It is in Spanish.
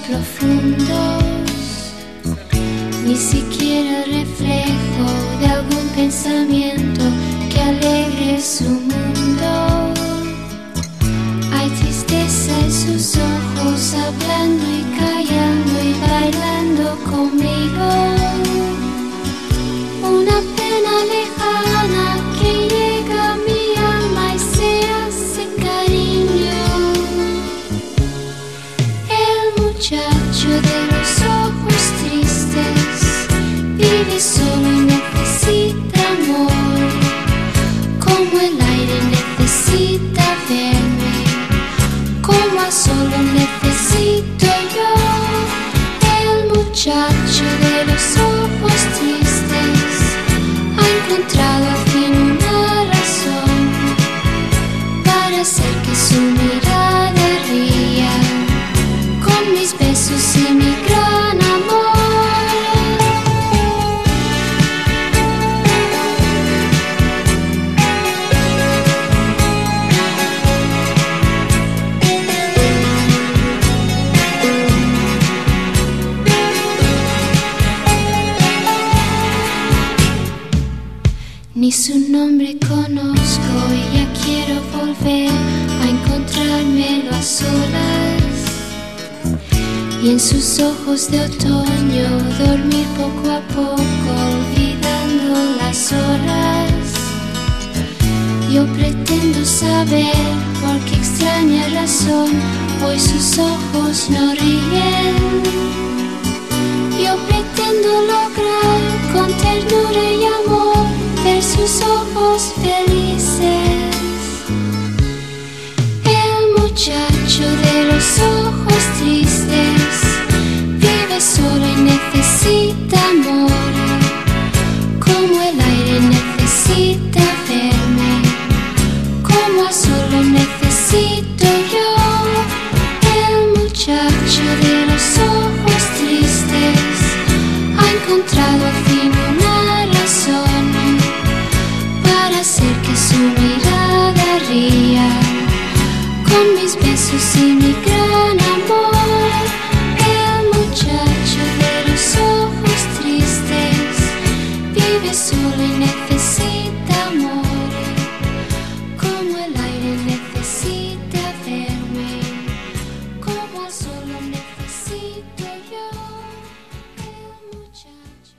profundos, ni siquiera el reflejo de algún pensamiento que alegre su mundo. Hay tristeza en sus ojos, hablando y callando y bailando conmigo. Una pena lejana que llega a mi alma y se hace cariño. El muchacho de los ojos tristes vive solo y necesita amor, como el aire necesita verme, como a solo necesito yo. El muchacho de los ojos tristes ha encontrado al fin una razón para hacer que su mirada ría con mis besos y mi gran amor. Ni su nombre conozco y ya quiero volver a encontrármelo a solas, y en sus ojos de otoño dormir poco a poco olvidando las horas. Yo pretendo saber por qué extraña razón hoy sus ojos no ríen. Yo pretendo lograr con ternura y amor ver sus ojos felices. El muchacho de los ojos tristes vive solo y necesita amor, como el aire necesita verme, como a solo necesito yo. El muchacho de los ojos tristes ha encontrado al fin una razón para hacer que su mirada ría con mis besos y mi gran amor. El muchacho de los ojos tristes vive solo y necesita amor, como el aire necesita verme, como a solo necesito yo. El muchacho.